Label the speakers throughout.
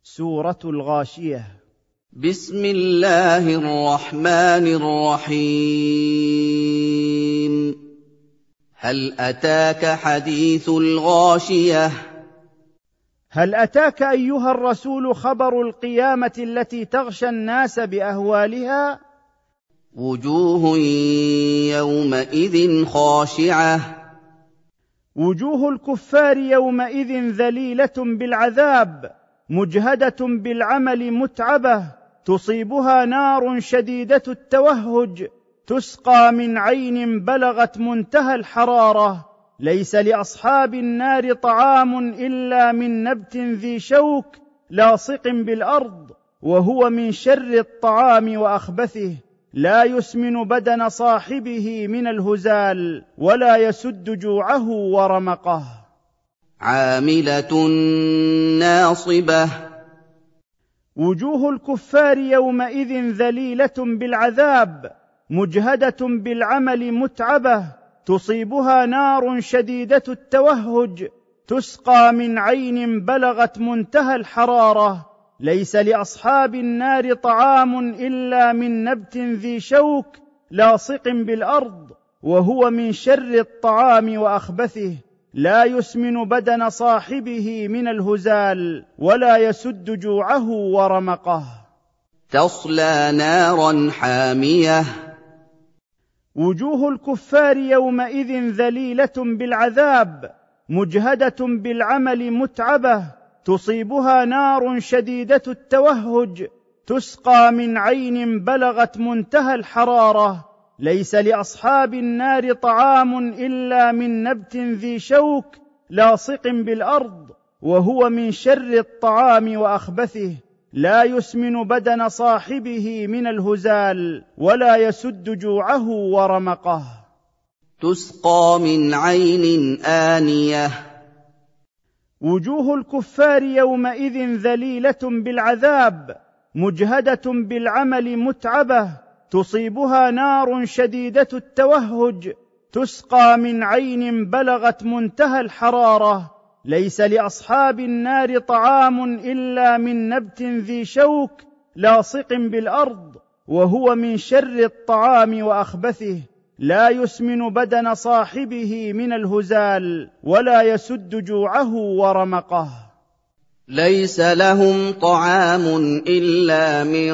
Speaker 1: سورة الغاشية.
Speaker 2: بسم الله الرحمن الرحيم. هل أتاك حديث الغاشية؟
Speaker 1: هل أتاك أيها الرسول خبر القيامة التي تغشى الناس بأهوالها؟
Speaker 2: وجوه يومئذ خاشعة.
Speaker 1: وجوه الكفار يومئذ ذليلة بالعذاب مجهدة بالعمل متعبة، تصيبها نار شديدة التوهج، تسقى من عين بلغت منتهى الحرارة، ليس لأصحاب النار طعام إلا من نبت ذي شوك لاصق بالأرض، وهو من شر الطعام وأخبثه، لا يسمن بدن صاحبه من الهزال، ولا يسد جوعه ورمقه.
Speaker 2: عاملة ناصبة.
Speaker 1: وجوه الكفار يومئذ ذليلة بالعذاب مجهدة بالعمل متعبة، تصيبها نار شديدة التوهج، تسقى من عين بلغت منتهى الحرارة، ليس لأصحاب النار طعام إلا من نبت ذي شوك لاصق بالأرض، وهو من شر الطعام وأخبثه، لا يسمن بدن صاحبه من الهزال، ولا يسد جوعه ورمقه.
Speaker 2: تصلى نارا حامية.
Speaker 1: وجوه الكفار يومئذ ذليلة بالعذاب مجهدة بالعمل متعبة، تصيبها نار شديدة التوهج، تسقى من عين بلغت منتهى الحرارة، ليس لأصحاب النار طعام إلا من نبت ذي شوك لاصق بالأرض، وهو من شر الطعام وأخبثه، لا يسمن بدن صاحبه من الهزال، ولا يسد جوعه ورمقه.
Speaker 2: تسقى من عين آنية.
Speaker 1: وجوه الكفار يومئذ ذليلة بالعذاب مجهدة بالعمل متعبة، تصيبها نار شديدة التوهج، تسقى من عين بلغت منتهى الحرارة، ليس لأصحاب النار طعام إلا من نبت ذي شوك لاصق بالأرض، وهو من شر الطعام وأخبثه، لا يسمن بدن صاحبه من الهزال، ولا يسد جوعه ورمقه.
Speaker 2: ليس لهم طعام إلا من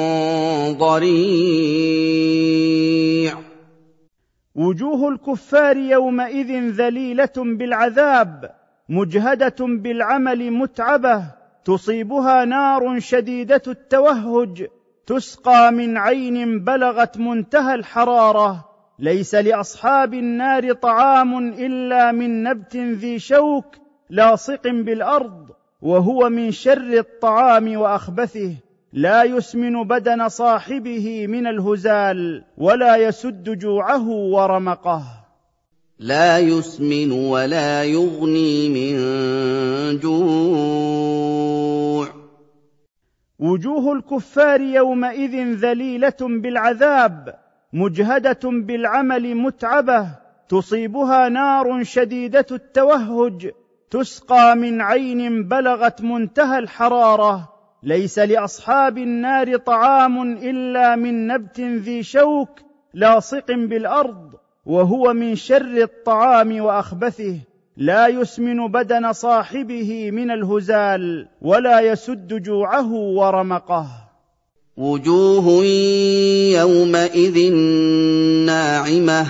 Speaker 2: ضريع.
Speaker 1: وجوه الكفار يومئذ ذليلة بالعذاب مجهدة بالعمل متعبة، تصيبها نار شديدة التوهج، تسقى من عين بلغت منتهى الحرارة، ليس لأصحاب النار طعام إلا من نبت ذي شوك لاصق بالأرض، وهو من شر الطعام وأخبثه، لا يسمن بدن صاحبه من الهزال، ولا يسد جوعه ورمقه.
Speaker 2: لا يسمن ولا يغني من جوع.
Speaker 1: وجوه الكفار يومئذ ذليلة بالعذاب مجهدة بالعمل متعبة، تصيبها نار شديدة التوهج، تسقى من عين بلغت منتهى الحرارة، ليس لأصحاب النار طعام إلا من نبت ذي شوك لاصق بالأرض، وهو من شر الطعام وأخبثه، لا يسمن بدن صاحبه من الهزال، ولا يسد جوعه ورمقه.
Speaker 2: وجوه يومئذ ناعمة.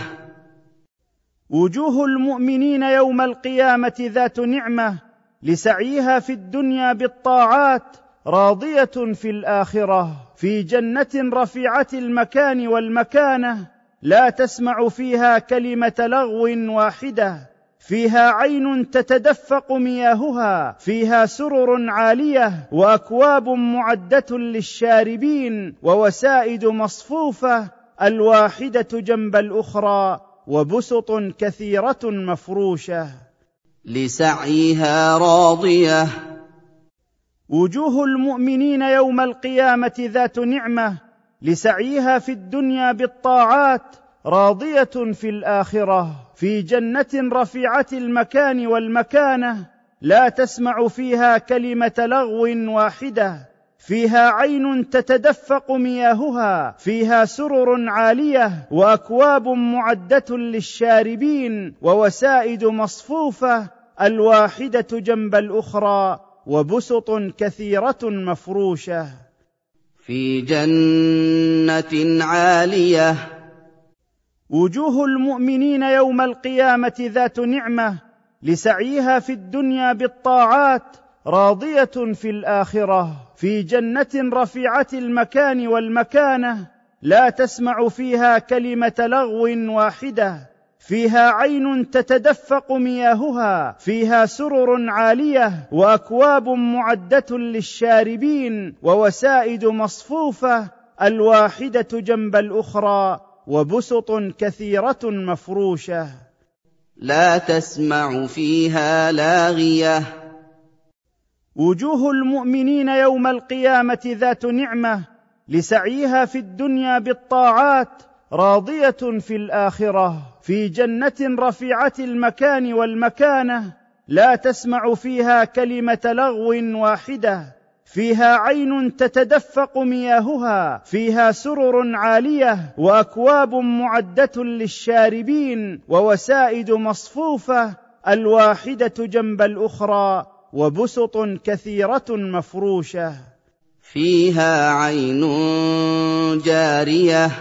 Speaker 1: وجوه المؤمنين يوم القيامة ذات نعمة، لسعيها في الدنيا بالطاعات، راضية في الآخرة، في جنة رفيعة المكان والمكانة، لا تسمع فيها كلمة لغو واحدة، فيها عين تتدفق مياهها، فيها سرر عالية، وأكواب معدة للشاربين، ووسائد مصفوفة، الواحدة جنب الأخرى، وبسط كثيرة مفروشة.
Speaker 2: لسعيها راضية.
Speaker 1: وجوه المؤمنين يوم القيامة ذات نعمة، لسعيها في الدنيا بالطاعات، راضية في الآخرة، في جنة رفيعة المكان والمكانة، لا تسمع فيها كلمة لغو واحدة، فيها عين تتدفق مياهها، فيها سرر عالية وأكواب معدة للشاربين ووسائد مصفوفة، الواحدة جنب الأخرى، وبسط كثيرة مفروشة.
Speaker 2: في جنة عالية.
Speaker 1: وجوه المؤمنين يوم القيامة ذات نعمة لسعيها في الدنيا بالطاعات، راضية في الآخرة في جنة رفيعة المكان والمكانة، لا تسمع فيها كلمة لغو واحدة، فيها عين تتدفق مياهها، فيها سرر عالية وأكواب معدة للشاربين ووسائد مصفوفة، الواحدة جنب الأخرى، وبسط كثيرة مفروشة.
Speaker 2: لا تسمع فيها لاغية.
Speaker 1: وجوه المؤمنين يوم القيامة ذات نعمة لسعيها في الدنيا بالطاعات، راضية في الآخرة في جنة رفيعة المكان والمكانة، لا تسمع فيها كلمة لغو واحدة، فيها عين تتدفق مياهها، فيها سرر عالية وأكواب معدة للشاربين ووسائد مصفوفة، الواحدة جنب الأخرى، وبسط كثيرة مفروشة.
Speaker 2: فيها عين جارية.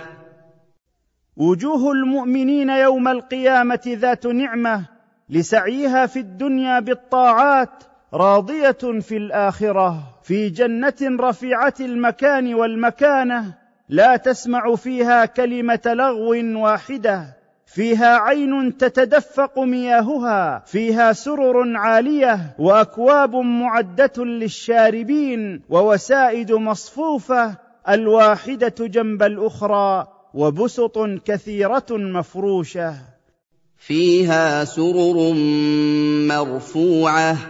Speaker 1: وجوه المؤمنين يوم القيامة ذات نعمة لسعيها في الدنيا بالطاعات، راضية في الآخرة في جنة رفيعة المكان والمكانة، لا تسمع فيها كلمة لغو واحدة، فيها عين تتدفق مياهها، فيها سرر عالية وأكواب معدة للشاربين ووسائد مصفوفة، الواحدة جنب الأخرى، وبسط كثيرة مفروشة.
Speaker 2: فيها سرر مرفوعة.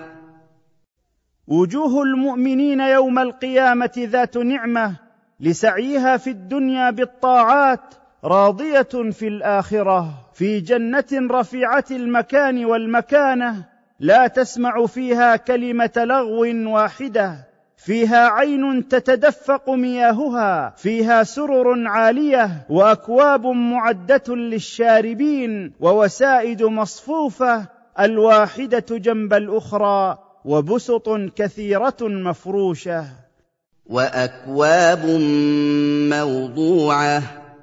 Speaker 1: وجوه المؤمنين يوم القيامة ذات نعمة لسعيها في الدنيا بالطاعات، راضية في الآخرة في جنة رفيعة المكان والمكانة، لا تسمع فيها كلمة لغو واحدة، فيها عين تتدفق مياهها، فيها سرر عالية وأكواب معدة للشاربين ووسائد مصفوفة، الواحدة جنب الأخرى، وبسط كثيرة مفروشة.
Speaker 2: وأكواب موضوعة.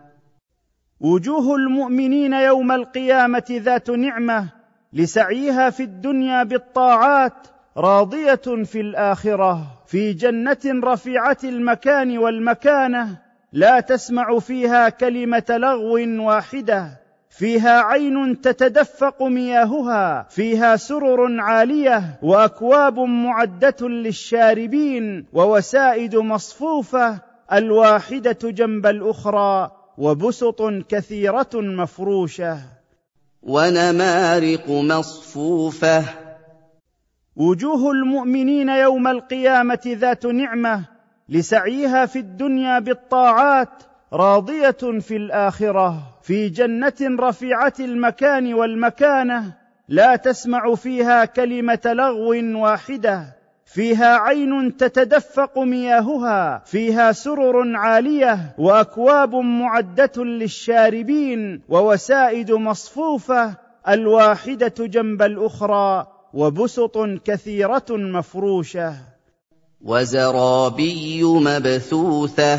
Speaker 1: وجوه المؤمنين يوم القيامة ذات نعمة لسعيها في الدنيا بالطاعات، راضية في الآخرة في جنة رفيعة المكان والمكانة، لا تسمع فيها كلمة لغو واحدة، فيها عين تتدفق مياهها، فيها سرر عالية وأكواب معدة للشاربين ووسائد مصفوفة، الواحدة جنب الأخرى، وبسط كثيرة مفروشة.
Speaker 2: ونمارق مصفوفة.
Speaker 1: وجوه المؤمنين يوم القيامة ذات نعمة لسعيها في الدنيا بالطاعات، راضية في الآخرة في جنة رفيعة المكان والمكانة، لا تسمع فيها كلمة لغو واحدة، فيها عين تتدفق مياهها، فيها سرر عالية وأكواب معدة للشاربين ووسائد مصفوفة، الواحدة جنب الأخرى، وبسط كثيرة مفروشة.
Speaker 2: وزرابي مبثوثة.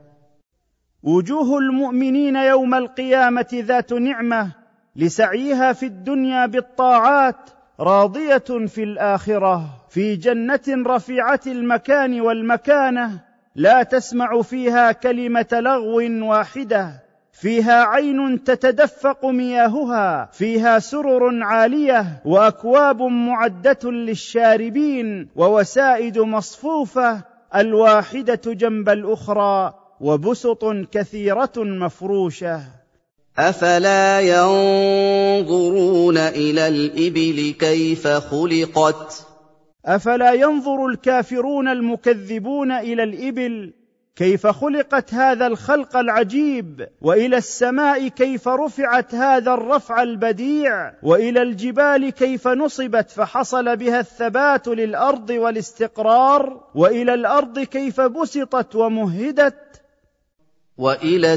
Speaker 1: وجوه المؤمنين يوم القيامة ذات نعمة لسعيها في الدنيا بالطاعات، راضية في الآخرة في جنة رفيعة المكان والمكانة، لا تسمع فيها كلمة لغو واحدة، فيها عين تتدفق مياهها، فيها سرر عالية وأكواب معدة للشاربين ووسائد مصفوفة، الواحدة جنب الأخرى، وبسط كثيرة مفروشة.
Speaker 2: أفلا ينظرون إلى الإبل كيف خلقت.
Speaker 1: أفلا ينظر الكافرون المكذبون إلى الإبل كيف خلقت هذا الخلق العجيب، وإلى السماء كيف رفعت هذا الرفع البديع، وإلى الجبال كيف نصبت فحصل بها الثبات للأرض والاستقرار، وإلى الأرض كيف بسطت ومهدت،
Speaker 2: وإلى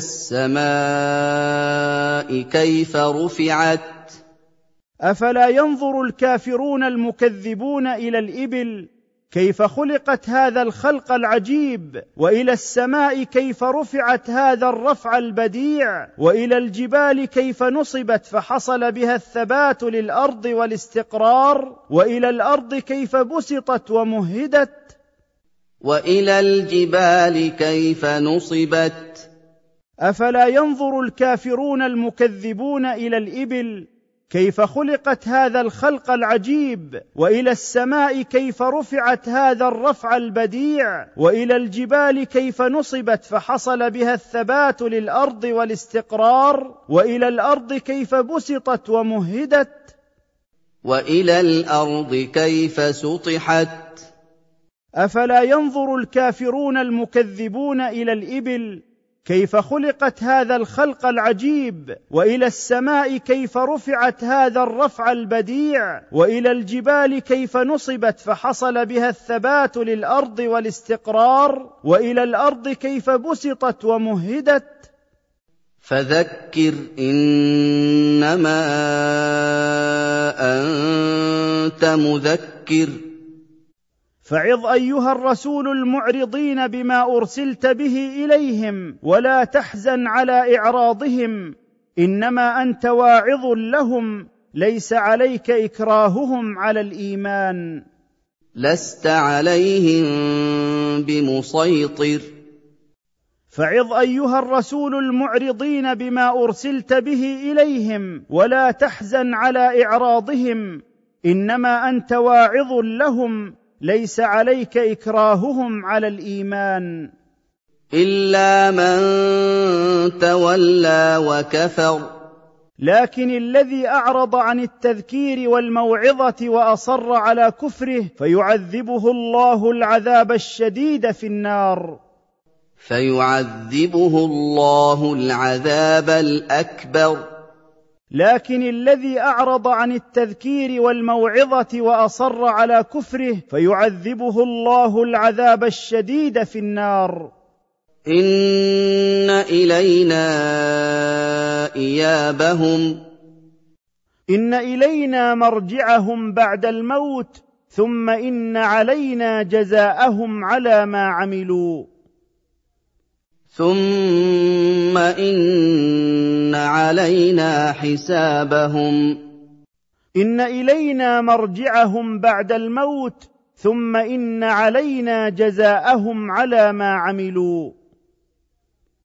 Speaker 2: السماء كيف رفعت.
Speaker 1: أفلا ينظر الكافرون المكذبون إلى الإبل كيف خلقت هذا الخلق العجيب، وإلى السماء كيف رفعت هذا الرفع البديع، وإلى الجبال كيف نصبت فحصل بها الثبات للأرض والاستقرار، وإلى الأرض كيف بسطت ومهدت،
Speaker 2: وإلى الجبال كيف نصبت.
Speaker 1: أفلا ينظر الكافرون المكذبون إلى الإبل كيف خلقت هذا الخلق العجيب، وإلى السماء كيف رفعت هذا الرفع البديع، وإلى الجبال كيف نصبت فحصل بها الثبات للأرض والاستقرار، وإلى الأرض كيف بسطت ومهدت،
Speaker 2: وإلى الأرض كيف سطحت.
Speaker 1: أفلا ينظر الكافرون المكذبون إلى الإبل كيف خلقت هذا الخلق العجيب، وإلى السماء كيف رفعت هذا الرفع البديع، وإلى الجبال كيف نصبت فحصل بها الثبات للأرض والاستقرار، وإلى الأرض كيف بسطت ومهدت.
Speaker 2: فذكر إنما أنت مذكر.
Speaker 1: فعظ أيها الرسول المعرضين بما أرسلت به إليهم، ولا تحزن على إعراضهم، إنما أنت واعظ لهم، ليس عليك إكراههم على الإيمان.
Speaker 2: لست عليهم بمسيطر.
Speaker 1: فعظ أيها الرسول المعرضين بما أرسلت به إليهم، ولا تحزن على إعراضهم، إنما أنت واعظ لهم، ليس عليك إكراههم على الإيمان.
Speaker 2: إلا من تولى وكفر.
Speaker 1: لكن الذي أعرض عن التذكير والموعظة وأصر على كفره فيعذبه الله العذاب الشديد في النار.
Speaker 2: فيعذبه الله العذاب الأكبر.
Speaker 1: لكن الذي أعرض عن التذكير والموعظة وأصر على كفره فيعذبه الله العذاب الشديد في النار.
Speaker 2: إن إلينا إيابهم.
Speaker 1: إن إلينا مرجعهم بعد الموت، ثم إن علينا جزاءهم على ما عملوا.
Speaker 2: ثم إن علينا حسابهم.
Speaker 1: إن إلينا مرجعهم بعد الموت، ثم إن علينا جزاءهم على ما عملوا.